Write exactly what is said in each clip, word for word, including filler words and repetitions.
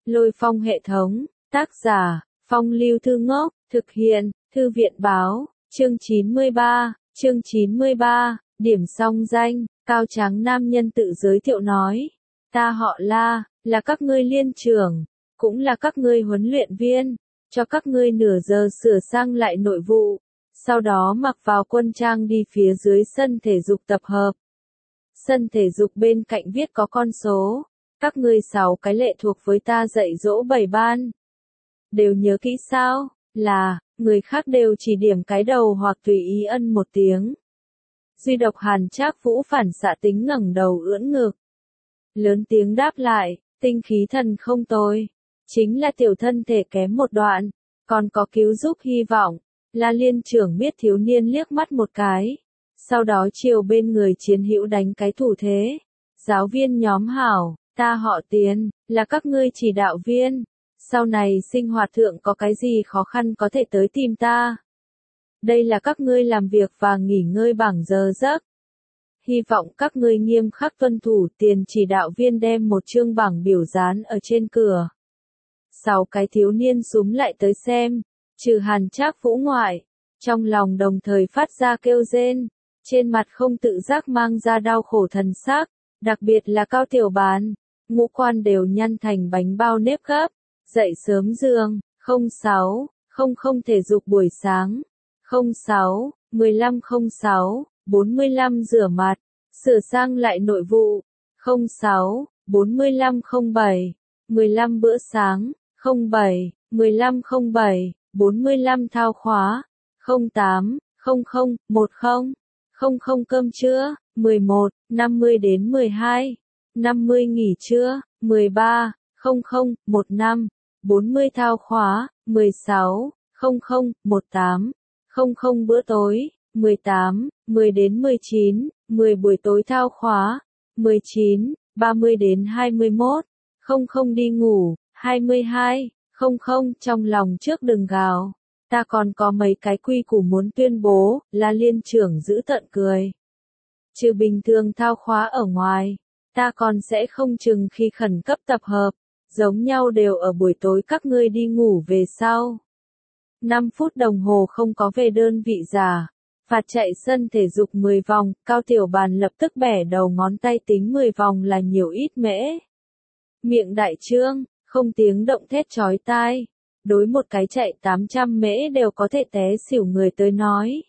Lôi Phong hệ thống, tác giả, Phong Lưu Thư Ngốc, thực hiện, Thư viện báo, chương chín mươi ba, chương chín mươi ba, điểm song danh, cao tráng nam nhân tự giới thiệu nói. Ta họ La, là các ngươi liên trưởng, cũng là các ngươi huấn luyện viên, cho các ngươi nửa giờ sửa sang lại nội vụ, sau đó mặc vào quân trang đi phía dưới sân thể dục tập hợp. Sân thể dục bên cạnh viết có con số, các ngươi sáu cái lệ thuộc với ta dạy dỗ bảy ban. Đều nhớ kỹ sao, là, người khác đều chỉ điểm cái đầu hoặc tùy ý ân một tiếng. Duy độc Hàn Trác Vũ phản xạ tính ngẩng đầu ưỡn ngực. Lớn tiếng đáp lại, tinh khí thần không tồi, chính là tiểu thân thể kém một đoạn, còn có cứu giúp hy vọng. La liên trưởng biết thiếu niên liếc mắt một cái, sau đó chiều bên người chiến hữu đánh cái thủ thế. Giáo viên nhóm hảo, ta họ Tiền, là các ngươi chỉ đạo viên, sau này sinh hoạt thượng có cái gì khó khăn có thể tới tìm ta. Đây là các ngươi làm việc và nghỉ ngơi bảng giờ giấc. Hy vọng các ngươi nghiêm khắc tuân thủ. Tiền chỉ đạo viên đem một chương bảng biểu dán ở trên cửa. Sáu cái thiếu niên súm lại tới xem, trừ Hàn Trác Vũ ngoại, trong lòng đồng thời phát ra kêu rên, trên mặt không tự giác mang ra đau khổ thần sắc, đặc biệt là Cao Tiểu Bàn, ngũ quan đều nhăn thành bánh bao nếp gấp, dậy sớm giường, không sáu, không không thể dục buổi sáng, không sáu, mười lăm không sáu, bốn mươi lăm rửa mặt, sửa sang lại nội vụ, không sáu, bốn mươi lăm không bảy, mười lăm bữa sáng, không bảy, mười lăm không bảy, bốn mươi lăm thao khóa, không tám, không không, một không, không không cơm trưa, mười một, năm mươi đến mười hai, năm mươi nghỉ trưa, mười ba, không không, một năm, bốn mươi thao khóa, mười sáu, không không, một tám, không không bữa tối, mười tám, mười đến mười chín, mười buổi tối thao khóa, mười chín, ba mươi đến hai mươi mốt, không không đi ngủ, hai mươi hai, không không trong lòng trước đừng gào. Ta còn có mấy cái quy củ muốn tuyên bố, là liên trưởng giữ tận cười. Trừ bình thường thao khóa ở ngoài, ta còn sẽ không chừng khi khẩn cấp tập hợp, giống nhau đều ở buổi tối các ngươi đi ngủ về sau. năm phút đồng hồ không có về đơn vị giả, phạt chạy sân thể dục mười vòng, Cao Tiểu Bàn lập tức bẻ đầu ngón tay tính mười vòng là nhiều ít mễ. Miệng đại trương, không tiếng động thét chói tai. Đối một cái chạy tám trăm mễ đều có thể té xỉu người tới nói.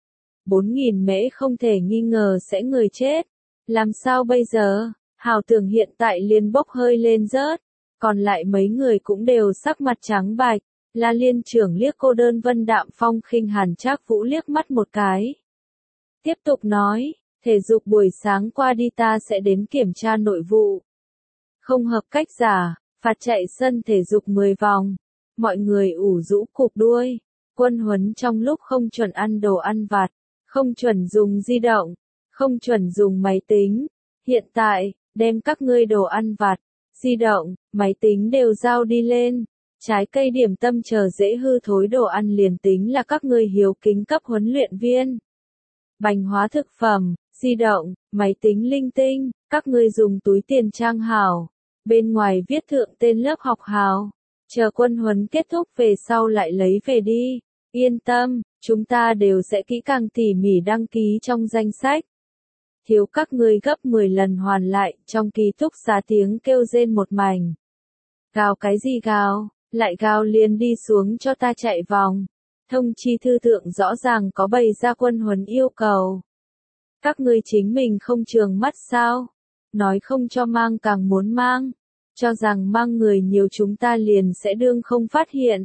bốn nghìn mễ không thể nghi ngờ sẽ người chết. Làm sao bây giờ? Hào tưởng hiện tại liền bốc hơi lên rớt. Còn lại mấy người cũng đều sắc mặt trắng bạch. La liên trưởng liếc cô đơn Vân Đạm Phong khinh Hàn Trác Vũ liếc mắt một cái. Tiếp tục nói, thể dục buổi sáng qua đi ta sẽ đến kiểm tra nội vụ. Không hợp cách giả, phạt chạy sân thể dục mười vòng. Mọi người ủ rũ cụp đuôi, quân huấn trong lúc không chuẩn ăn đồ ăn vặt, không chuẩn dùng di động, không chuẩn dùng máy tính. Hiện tại, đem các ngươi đồ ăn vặt, di động, máy tính đều giao đi lên. Trái cây điểm tâm chờ dễ hư thối đồ ăn liền tính là các ngươi hiếu kính cấp huấn luyện viên. Bánh hóa thực phẩm, di động, máy tính linh tinh, các ngươi dùng túi tiền trang hảo. Bên ngoài viết thượng tên lớp học hào. Chờ quân huấn kết thúc về sau lại lấy về đi. Yên tâm, chúng ta đều sẽ kỹ càng tỉ mỉ đăng ký trong danh sách. Thiếu các ngươi gấp mười lần hoàn lại, trong ký túc xá tiếng kêu rên một mảnh. Gào cái gì gào, lại gào liền đi xuống cho ta chạy vòng. Thông chi thư thượng rõ ràng có bày ra quân huấn yêu cầu. Các ngươi chính mình không trường mắt sao? Nói không cho mang càng muốn mang. Cho rằng mang người nhiều chúng ta liền sẽ đương không phát hiện.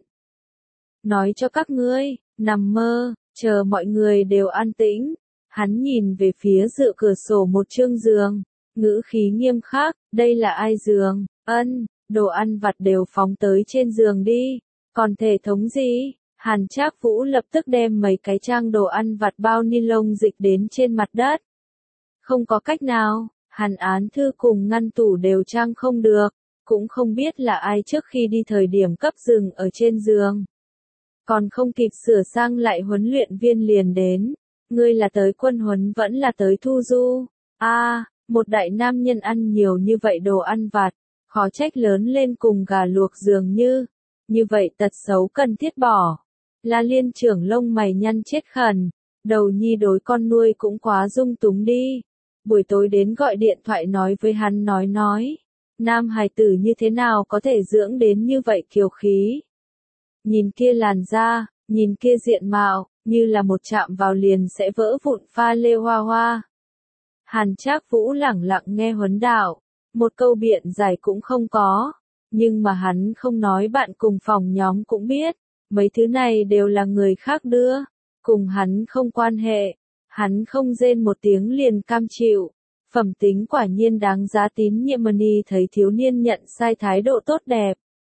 Nói cho các ngươi, nằm mơ, chờ mọi người đều an tĩnh. Hắn nhìn về phía dựa cửa sổ một chương giường, ngữ khí nghiêm khắc, đây là ai giường, ân, đồ ăn vặt đều phóng tới trên giường đi, còn thể thống gì? Hàn Trác Vũ lập tức đem mấy cái trang đồ ăn vặt bao ni lông dịch đến trên mặt đất. Không có cách nào. Hàn án thư cùng ngăn tủ đều trang không được, cũng không biết là ai trước khi đi thời điểm cấp dừng ở trên giường. Còn không kịp sửa sang lại huấn luyện viên liền đến, ngươi là tới quân huấn vẫn là tới thu du. A, à, một đại nam nhân ăn nhiều như vậy đồ ăn vặt, khó trách lớn lên cùng gà luộc dường như. Như vậy tật xấu cần thiết bỏ. La Liên trưởng lông mày nhăn chết khẩn. Đầu nhi đối con nuôi cũng quá dung túng đi. Buổi tối đến gọi điện thoại nói với hắn nói nói. Nam hài tử như thế nào có thể dưỡng đến như vậy kiều khí. Nhìn kia làn da, nhìn kia diện mạo, như là một chạm vào liền sẽ vỡ vụn pha lê hoa hoa. Hàn Trác Vũ lẳng lặng nghe huấn đạo, một câu biện giải cũng không có, nhưng mà hắn không nói bạn cùng phòng nhóm cũng biết, mấy thứ này đều là người khác đưa, cùng hắn không quan hệ, hắn không rên một tiếng liền cam chịu. Phẩm tính quả nhiên đáng giá tín nhiệm. Mani thấy thiếu niên nhận sai thái độ tốt đẹp.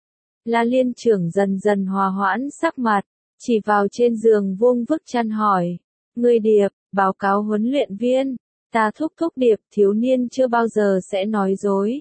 La Liên trưởng dần dần hòa hoãn sắc mặt, chỉ vào trên giường vuông vức chăn hỏi. Ngươi Điệp, báo cáo huấn luyện viên, ta thúc thúc Điệp, thiếu niên chưa bao giờ sẽ nói dối.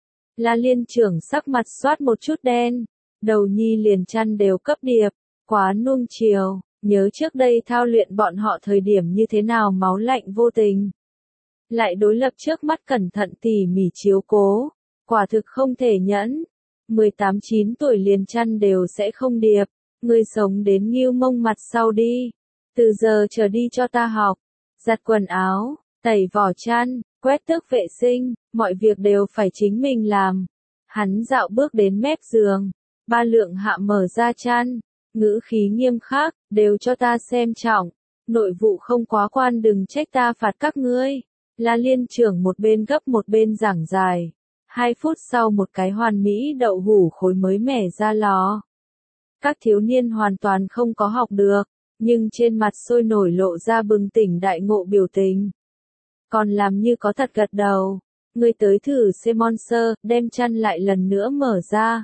La Liên trưởng sắc mặt xoát một chút đen, đầu nhi liền chăn đều cấp Điệp, quá nuông chiều, nhớ trước đây thao luyện bọn họ thời điểm như thế nào máu lạnh vô tình. Lại đối lập trước mắt cẩn thận tỉ mỉ chiếu cố, quả thực không thể nhẫn. mười tám chín tuổi liền chăn đều sẽ không Điệp, ngươi sống đến nghiêu mông mặt sau đi. Từ giờ trở đi cho ta học, giặt quần áo, tẩy vỏ chăn, quét tước vệ sinh, mọi việc đều phải chính mình làm. Hắn dạo bước đến mép giường, ba lượng hạ mở ra chăn, ngữ khí nghiêm khắc, đều cho ta xem trọng, nội vụ không quá quan đừng trách ta phạt các ngươi. La Liên trưởng một bên gấp một bên giảng dài. Hai phút sau một cái hoàn mỹ đậu hủ khối mới mẻ ra lò. Các thiếu niên hoàn toàn không có học được, nhưng trên mặt sôi nổi lộ ra bừng tỉnh đại ngộ biểu tình. Còn làm như có thật gật đầu. Ngươi tới thử xem monster, đem chăn lại lần nữa mở ra.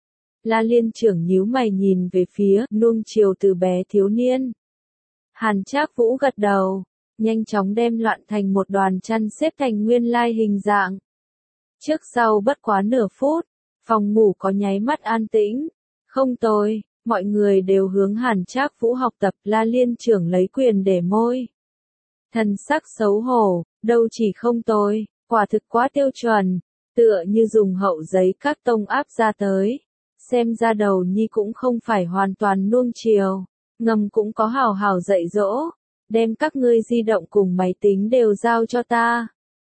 La Liên trưởng nhíu mày nhìn về phía nuông chiều từ bé thiếu niên. Hàn Trác Vũ gật đầu. Nhanh chóng đem loạn thành một đoàn chăn xếp thành nguyên lai hình dạng. Trước sau bất quá nửa phút, phòng ngủ có nháy mắt an tĩnh. Không tồi, mọi người đều hướng Hàn Trác Vũ học tập. La Liên trưởng lấy quyền để môi. Thần sắc xấu hổ, đâu chỉ không tồi, quả thực quá tiêu chuẩn, tựa như dùng hậu giấy các tông áp ra tới. Xem ra đầu nhi cũng không phải hoàn toàn nuông chiều, ngầm cũng có hào hào dạy dỗ. Đem các ngươi di động cùng máy tính đều giao cho ta.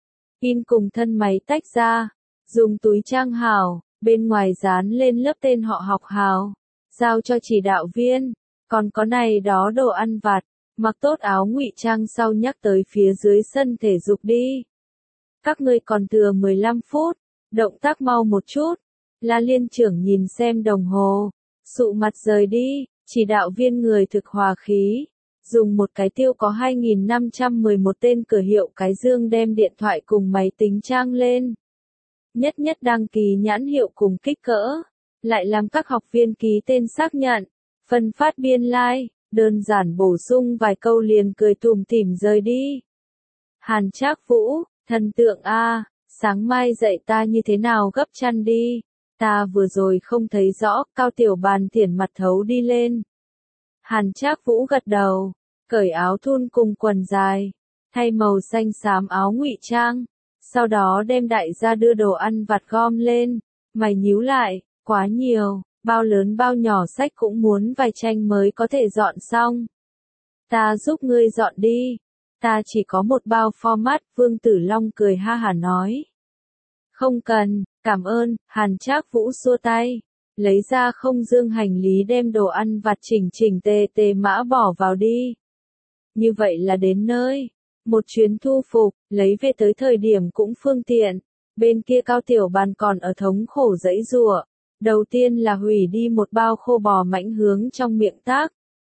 In cùng thân máy tách ra, dùng túi trang hào, bên ngoài dán lên lớp tên họ học hào, giao cho chỉ đạo viên, còn có này đó đồ ăn vặt, mặc tốt áo ngụy trang sau nhắc tới phía dưới sân thể dục đi. Các ngươi còn thừa mười lăm phút, động tác mau một chút. La Liên trưởng nhìn xem đồng hồ, sụ mặt rời đi, chỉ đạo viên người thực hòa khí. Dùng một cái tiêu có hai nghìn năm trăm mười một tên cửa hiệu cái dương đem điện thoại cùng máy tính trang lên. Nhất nhất đăng ký nhãn hiệu cùng kích cỡ. Lại làm các học viên ký tên xác nhận. Phân phát biên lai, like, đơn giản bổ sung vài câu liền cười tủm tỉm rời đi. Hàn Trác Vũ, thần tượng A, sáng mai dạy ta như thế nào gấp chăn đi. Ta vừa rồi không thấy rõ, Cao Tiểu Bàn thiển mặt thấu đi lên. Hàn Trác Vũ gật đầu, cởi áo thun cùng quần dài, thay màu xanh xám áo ngụy trang, sau đó đem đại gia đưa đồ ăn vặt gom lên, mày nhíu lại, quá nhiều, bao lớn bao nhỏ sách cũng muốn vài tranh mới có thể dọn xong. Ta giúp ngươi dọn đi, ta chỉ có một bao format, Vương Tử Long cười ha hả nói. Không cần, cảm ơn, Hàn Trác Vũ xua tay. Lấy ra không dương hành lý đem đồ ăn vặt chỉnh chỉnh tề tề mã bỏ vào đi. Như vậy là đến nơi. Một chuyến thu phục, lấy về tới thời điểm cũng phương tiện. Bên kia Cao Tiểu Bàn còn ở thống khổ dãy giụa. Đầu tiên là hủy đi một bao khô bò mãnh hướng trong miệng tác.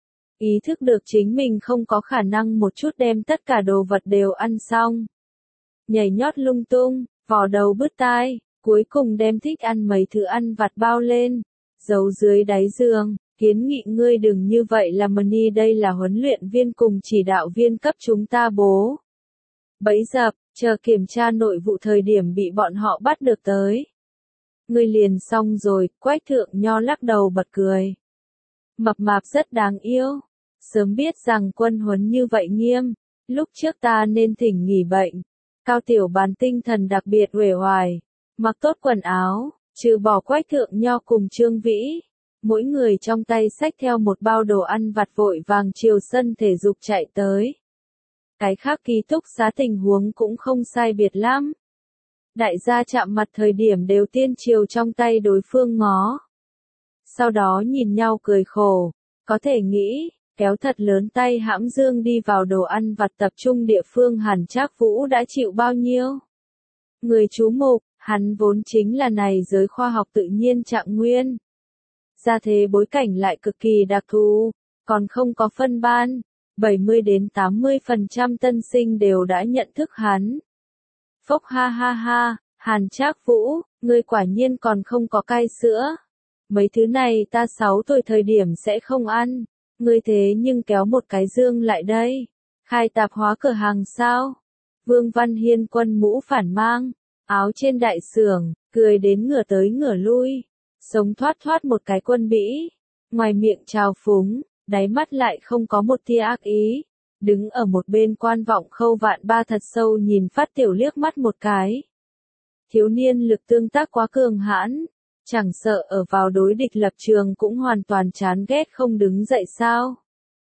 Ý thức được chính mình không có khả năng một chút đem tất cả đồ vật đều ăn xong. Nhảy nhót lung tung, vò đầu bứt tai. Cuối cùng đem thích ăn mấy thứ ăn vặt bao lên, giấu dưới đáy giường, kiến nghị ngươi đừng như vậy là Mani đây là huấn luyện viên cùng chỉ đạo viên cấp chúng ta bố. Bấy dập, chờ kiểm tra nội vụ thời điểm bị bọn họ bắt được tới. Ngươi liền xong rồi, Quách Thượng Nho lắc đầu bật cười. Mập mạp rất đáng yêu, sớm biết rằng quân huấn như vậy nghiêm, lúc trước ta nên thỉnh nghỉ bệnh. Cao Tiểu Bàn tinh thần đặc biệt uể oải. mặc tốt quần áo, trừ bỏ Quách Thượng Nho cùng Trương Vĩ. Mỗi người trong tay xách theo một bao đồ ăn vặt vội vàng chiều sân thể dục chạy tới. Cái khác ký túc xá tình huống cũng không sai biệt lắm. Đại gia chạm mặt thời điểm đều tiên chiều trong tay đối phương ngó. Sau đó nhìn nhau cười khổ, có thể nghĩ, kéo thật lớn tay hãm dương đi vào đồ ăn vặt tập trung địa phương Hàn Trác Vũ đã chịu bao nhiêu. Người chú mục, hắn vốn chính là này giới khoa học tự nhiên Trạng Nguyên. Gia thế bối cảnh lại cực kỳ đặc thù, còn không có phân ban, bảy mươi đến tám mươi phần trăm tân sinh đều đã nhận thức hắn. Phốc ha ha ha, Hàn Trác Vũ, ngươi quả nhiên còn không có cai sữa. Mấy thứ này ta sáu tuổi thời điểm sẽ không ăn, ngươi thế nhưng kéo một cái dương lại đây. Khai tạp hóa cửa hàng sao? Vương Văn Hiên quân mũ phản mang, áo trên đại sưởng, cười đến ngửa tới ngửa lui, sống thoát thoát một cái quân bĩ, ngoài miệng trào phúng, đáy mắt lại không có một tia ác ý, đứng ở một bên quan vọng Khâu Vạn Ba thật sâu nhìn Phát Tiểu liếc mắt một cái. Thiếu niên lực tương tác quá cường hãn, chẳng sợ ở vào đối địch lập trường cũng hoàn toàn chán ghét không đứng dậy sao.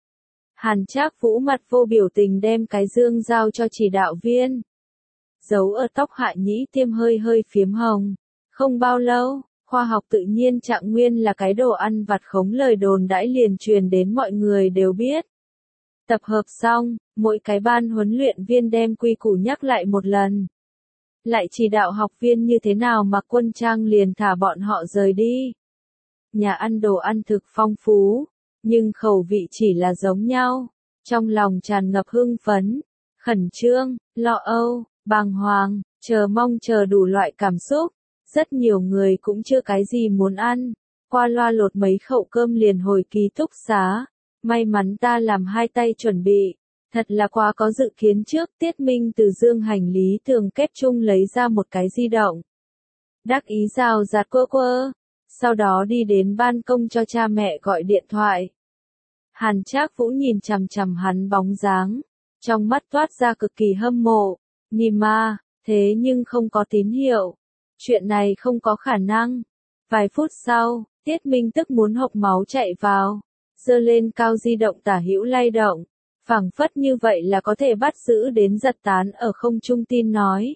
Hàn Trác Vũ mặt vô biểu tình đem cái dương giao cho chỉ đạo viên. Giấu ở tóc Hạ Nhĩ Tiêm hơi hơi phiếm hồng. Không bao lâu, khoa học tự nhiên Trạng Nguyên là cái đồ ăn vặt khống lời đồn đãi liền truyền đến mọi người đều biết. Tập hợp xong, mỗi cái ban huấn luyện viên đem quy củ nhắc lại một lần. Lại chỉ đạo học viên như thế nào mặc quân trang liền thả bọn họ rời đi. Nhà ăn đồ ăn thực phong phú, nhưng khẩu vị chỉ là giống nhau. Trong lòng tràn ngập hưng phấn, khẩn trương, lo âu, bàng hoàng, chờ mong chờ đủ loại cảm xúc. Rất nhiều người cũng chưa cái gì muốn ăn, qua loa lột mấy khẩu cơm liền hồi ký túc xá. May mắn ta làm hai tay chuẩn bị, thật là quá có dự kiến trước. Tiết Minh từ dương hành lý tường kép chung lấy ra một cái di động. Đắc ý rào rạt quơ quơ, sau đó đi đến ban công cho cha mẹ gọi điện thoại. Hàn Trác Vũ nhìn chằm chằm hắn bóng dáng, trong mắt toát ra cực kỳ hâm mộ. Nima, thế nhưng không có tín hiệu. Chuyện này không có khả năng. Vài phút sau, Tiết Minh tức muốn hộc máu chạy vào, giơ lên cao di động tả hữu lay động, phảng phất như vậy là có thể bắt giữ đến giật tán ở không trung tin nói.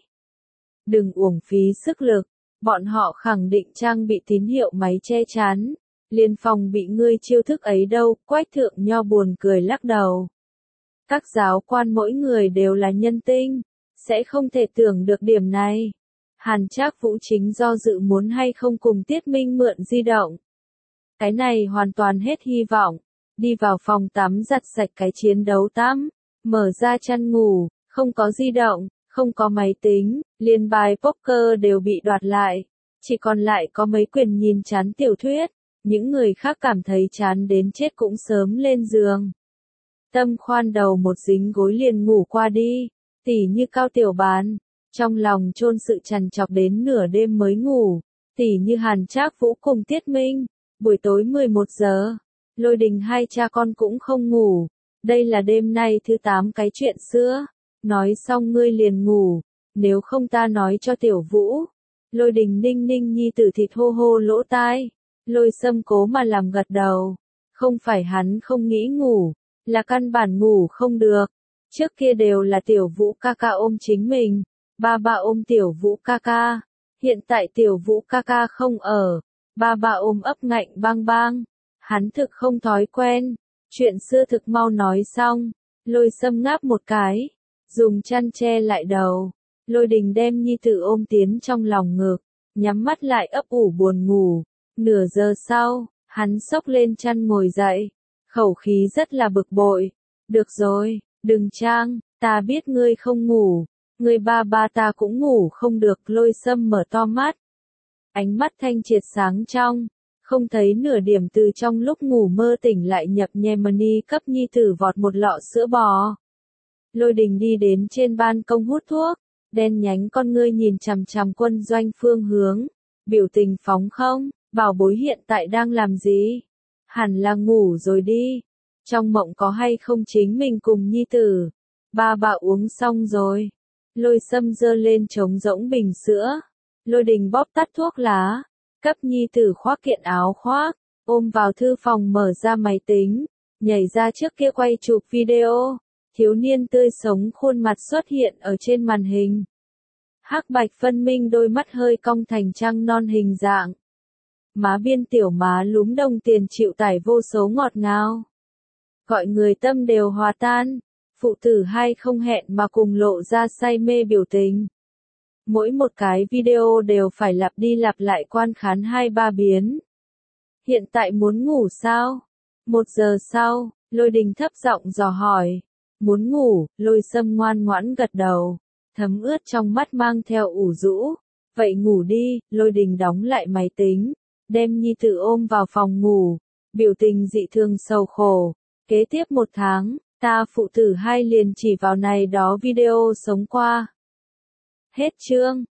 Đừng uổng phí sức lực, bọn họ khẳng định trang bị tín hiệu máy che chắn, liền phòng bị ngươi chiêu thức ấy đâu. Quách Thượng Nho buồn cười lắc đầu. Các giáo quan mỗi người đều là nhân tinh, sẽ không thể tưởng được điểm này. Hàn Trác Vũ chính do dự muốn hay không cùng Tiết Minh mượn di động. Cái này hoàn toàn hết hy vọng. Đi vào phòng tắm giặt sạch cái chiến đấu tắm, mở ra chăn ngủ, không có di động, không có máy tính, liền bài poker đều bị đoạt lại. Chỉ còn lại có mấy quyển nhìn chán tiểu thuyết, những người khác cảm thấy chán đến chết cũng sớm lên giường. Tâm khoan đầu một dính gối liền ngủ qua đi, tỉ như Cao Tiểu Bán. Trong lòng chôn sự trằn trọc đến nửa đêm mới ngủ, tỉ như Hàn Trác Vũ cùng Tiết Minh, buổi tối mười một giờ, Lôi Đình hai cha con cũng không ngủ, đây là đêm nay thứ tám cái chuyện xưa, nói xong ngươi liền ngủ, nếu không ta nói cho Tiểu Vũ. Lôi Đình ninh ninh nhi tử thịt hô hô lỗ tai, Lôi Sâm cố mà làm gật đầu, không phải hắn không nghĩ ngủ, là căn bản ngủ không được, trước kia đều là Tiểu Vũ ca ca ôm chính mình. Ba ba ôm Tiểu Vũ ca ca, hiện tại Tiểu Vũ ca ca không ở, ba ba ôm ấp ngạnh bang bang, hắn thực không thói quen, chuyện xưa thực mau nói xong, Lôi Sâm ngáp một cái, dùng chăn che lại đầu, Lôi Đình đem nhi tử ôm tiến trong lòng ngực, nhắm mắt lại ấp ủ buồn ngủ, nửa giờ sau, hắn xốc lên chăn ngồi dậy, khẩu khí rất là bực bội, được rồi, đừng trang, ta biết ngươi không ngủ. Người ba ba ta cũng ngủ không được. Lôi Sâm mở to mắt. Ánh mắt thanh triệt sáng trong, không thấy nửa điểm từ trong lúc ngủ mơ tỉnh lại nhập nhem mani cấp nhi tử vọt một lọ sữa bò. Lôi Đình đi đến trên ban công hút thuốc, đen nhánh con ngươi nhìn chằm chằm quân doanh phương hướng, biểu tình phóng không, bảo bối hiện tại đang làm gì? Hẳn là ngủ rồi đi. Trong mộng có hay không chính mình cùng nhi tử? Ba bà uống xong rồi. Lôi Sâm giơ lên trống rỗng bình sữa, Lôi Đình bóp tắt thuốc lá, cấp nhi tử khoác kiện áo khoác, ôm vào thư phòng mở ra máy tính, nhảy ra trước kia quay chụp video, thiếu niên tươi sống khuôn mặt xuất hiện ở trên màn hình. Hắc bạch phân minh đôi mắt hơi cong thành trăng non hình dạng. Má biên tiểu má lúm đồng tiền chịu tải vô số ngọt ngào. Gọi người tâm đều hòa tan, phụ tử hai không hẹn mà cùng lộ ra say mê biểu tình. Mỗi một cái video đều phải lặp đi lặp lại quan khán hai ba biến. Hiện tại muốn ngủ sao? Một giờ sau, Lôi Đình thấp giọng dò hỏi. Muốn ngủ, Lôi Sâm ngoan ngoãn gật đầu, thấm ướt trong mắt mang theo ủ rũ. Vậy ngủ đi, Lôi Đình đóng lại máy tính, đem nhi tử ôm vào phòng ngủ, biểu tình dị thường sầu khổ. Kế tiếp một tháng, ta phụ tử hai liền chỉ vào này đó video sống qua. Hết chương.